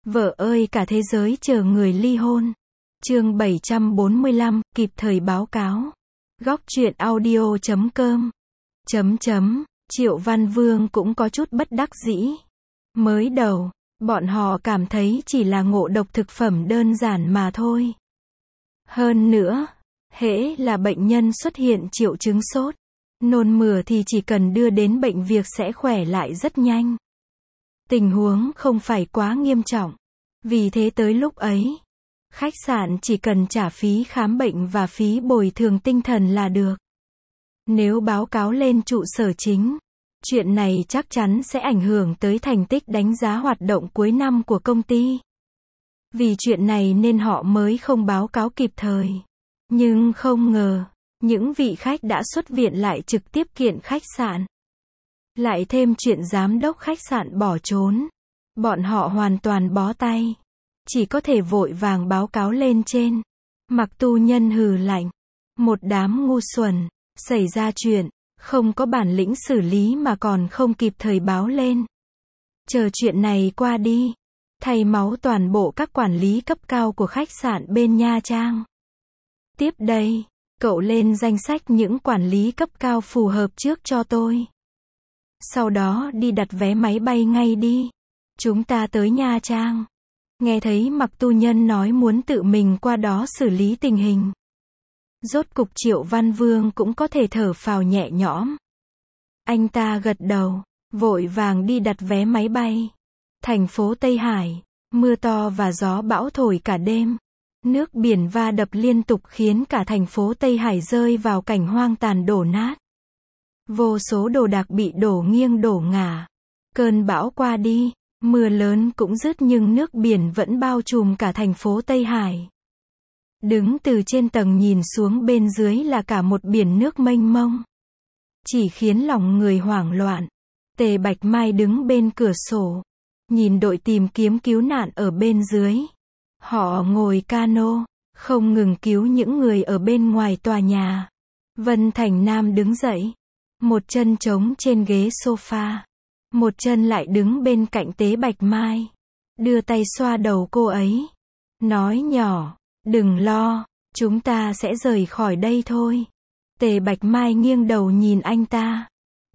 Vợ ơi cả thế giới chờ người ly hôn. Chương 745, kịp thời báo cáo. Góc truyện audio.com. Triệu Văn Vương cũng có chút bất đắc dĩ. Mới đầu, bọn họ cảm thấy chỉ là ngộ độc thực phẩm đơn giản mà thôi. Hơn nữa, hễ là bệnh nhân xuất hiện triệu chứng sốt, nôn mửa thì chỉ cần đưa đến bệnh viện sẽ khỏe lại rất nhanh. Tình huống không phải quá nghiêm trọng. Vì thế tới lúc ấy, khách sạn chỉ cần trả phí khám bệnh và phí bồi thường tinh thần là được. Nếu báo cáo lên trụ sở chính, chuyện này chắc chắn sẽ ảnh hưởng tới thành tích đánh giá hoạt động cuối năm của công ty. Vì chuyện này nên họ mới không báo cáo kịp thời. Nhưng không ngờ, những vị khách đã xuất viện lại trực tiếp kiện khách sạn. Lại thêm chuyện giám đốc khách sạn bỏ trốn. Bọn họ hoàn toàn bó tay. Chỉ có thể vội vàng báo cáo lên trên. Mặc tu nhân hừ lạnh. Một đám ngu xuẩn. Xảy ra chuyện, không có bản lĩnh xử lý mà còn không kịp thời báo lên. Chờ chuyện này qua đi. Thay máu toàn bộ các quản lý cấp cao của khách sạn bên Nha Trang. Tiếp đây, cậu lên danh sách những quản lý cấp cao phù hợp trước cho tôi. Sau đó đi đặt vé máy bay ngay đi. Chúng ta tới Nha Trang. Nghe thấy Mặc tu nhân nói muốn tự mình qua đó xử lý tình hình. Rốt cục Triệu Văn Vương cũng có thể thở phào nhẹ nhõm. Anh ta gật đầu, vội vàng đi đặt vé máy bay. Thành phố Tây Hải, mưa to và gió bão thổi cả đêm. Nước biển va đập liên tục khiến cả thành phố Tây Hải rơi vào cảnh hoang tàn đổ nát. Vô số đồ đạc bị đổ nghiêng đổ ngả. Cơn bão qua đi, mưa lớn cũng dứt nhưng nước biển vẫn bao trùm cả thành phố Tây Hải. Đứng từ trên tầng nhìn xuống bên dưới là cả một biển nước mênh mông. Chỉ khiến lòng người hoảng loạn. Tề Bạch Mai đứng bên cửa sổ. Nhìn đội tìm kiếm cứu nạn ở bên dưới. Họ ngồi cano, không ngừng cứu những người ở bên ngoài tòa nhà. Vân Thành Nam đứng dậy. Một chân trống trên ghế sofa. Một chân lại đứng bên cạnh Tề Bạch Mai. Đưa tay xoa đầu cô ấy. Nói nhỏ. Đừng lo, chúng ta sẽ rời khỏi đây thôi. Tề Bạch Mai nghiêng đầu nhìn anh ta.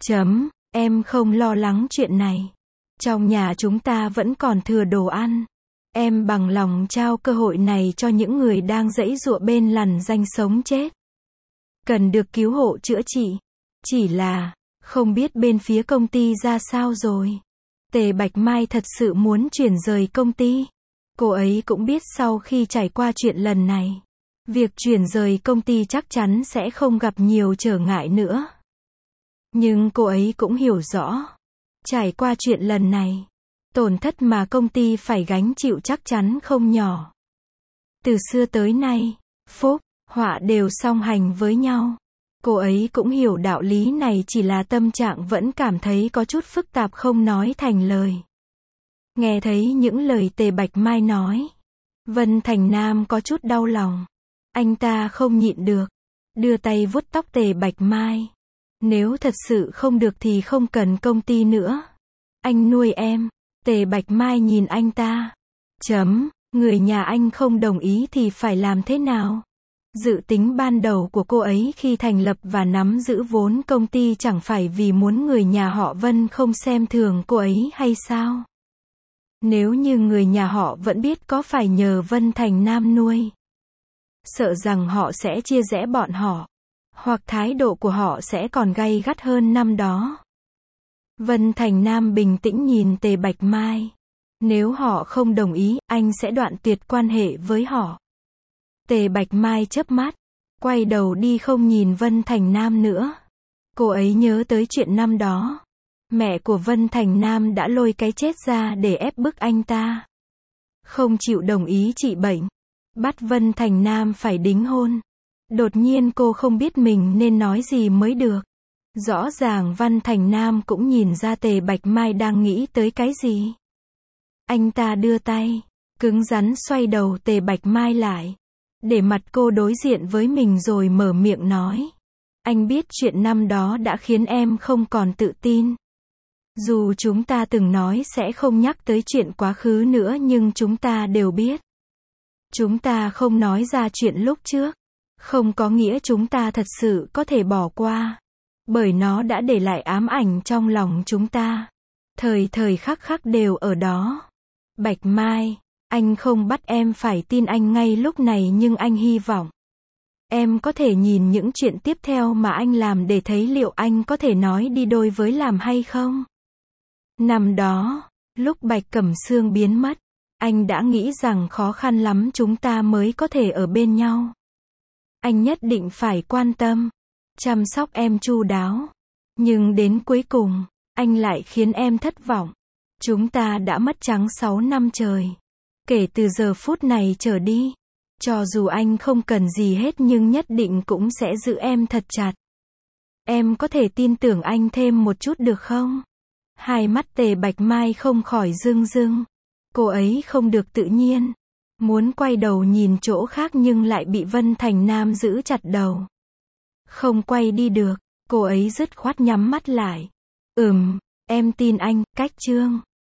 Em không lo lắng chuyện này. Trong nhà chúng ta vẫn còn thừa đồ ăn. Em bằng lòng trao cơ hội này cho những người đang giãy giụa bên lằn ranh sống chết. Cần được cứu hộ chữa trị. Chỉ là, không biết bên phía công ty ra sao rồi. Tề Bạch Mai thật sự muốn chuyển rời công ty. Cô ấy cũng biết sau khi trải qua chuyện lần này, việc chuyển rời công ty chắc chắn sẽ không gặp nhiều trở ngại nữa. Nhưng cô ấy cũng hiểu rõ, trải qua chuyện lần này, tổn thất mà công ty phải gánh chịu chắc chắn không nhỏ. Từ xưa tới nay, phúc, họa đều song hành với nhau. Cô ấy cũng hiểu đạo lý này, chỉ là tâm trạng vẫn cảm thấy có chút phức tạp không nói thành lời. Nghe thấy những lời Tề Bạch Mai nói, Vân Thành Nam có chút đau lòng. Anh ta không nhịn được, đưa tay vuốt tóc Tề Bạch Mai. Nếu thật sự không được thì không cần công ty nữa. Anh nuôi em. Tề Bạch Mai nhìn anh ta. Người nhà anh không đồng ý thì phải làm thế nào? Dự tính ban đầu của cô ấy khi thành lập và nắm giữ vốn công ty chẳng phải vì muốn người nhà họ Vân không xem thường cô ấy hay sao? Nếu như người nhà họ vẫn biết có phải nhờ Vân Thành Nam nuôi, sợ rằng họ sẽ chia rẽ bọn họ, hoặc thái độ của họ sẽ còn gay gắt hơn năm đó. Vân Thành Nam bình tĩnh nhìn Tề Bạch Mai. Nếu họ không đồng ý, anh sẽ đoạn tuyệt quan hệ với họ. Tề Bạch Mai chớp mắt, quay đầu đi không nhìn Vân Thành Nam nữa. Cô ấy nhớ tới chuyện năm đó. Mẹ của Vân Thành Nam đã lôi cái chết ra để ép bức anh ta. Không chịu đồng ý trị bệnh. Bắt Vân Thành Nam phải đính hôn. Đột nhiên cô không biết mình nên nói gì mới được. Rõ ràng Vân Thành Nam cũng nhìn ra Tề Bạch Mai đang nghĩ tới cái gì. Anh ta đưa tay, cứng rắn xoay đầu Tề Bạch Mai lại. Để mặt cô đối diện với mình rồi mở miệng nói. Anh biết chuyện năm đó đã khiến em không còn tự tin. Dù chúng ta từng nói sẽ không nhắc tới chuyện quá khứ nữa nhưng chúng ta đều biết. Chúng ta không nói ra chuyện lúc trước. Không có nghĩa chúng ta thật sự có thể bỏ qua. Bởi nó đã để lại ám ảnh trong lòng chúng ta. Thời thời khắc khắc đều ở đó. Bạch Mai, anh không bắt em phải tin anh ngay lúc này nhưng anh hy vọng em có thể nhìn những chuyện tiếp theo mà anh làm để thấy liệu anh có thể nói đi đôi với làm hay không. Năm đó, lúc Bạch Cẩm Sương biến mất, anh đã nghĩ rằng khó khăn lắm chúng ta mới có thể ở bên nhau. Anh nhất định phải quan tâm, chăm sóc em chu đáo. Nhưng đến cuối cùng, anh lại khiến em thất vọng. Chúng ta đã mất trắng 6 năm trời. Kể từ giờ phút này trở đi, cho dù anh không cần gì hết nhưng nhất định cũng sẽ giữ em thật chặt. Em có thể tin tưởng anh thêm một chút được không? Hai mắt Tề Bạch Mai không khỏi rưng rưng. Cô ấy không được tự nhiên. Muốn quay đầu nhìn chỗ khác nhưng lại bị Vân Thành Nam giữ chặt đầu. Không quay đi được, cô ấy dứt khoát nhắm mắt lại. Em tin anh, Cách Trương.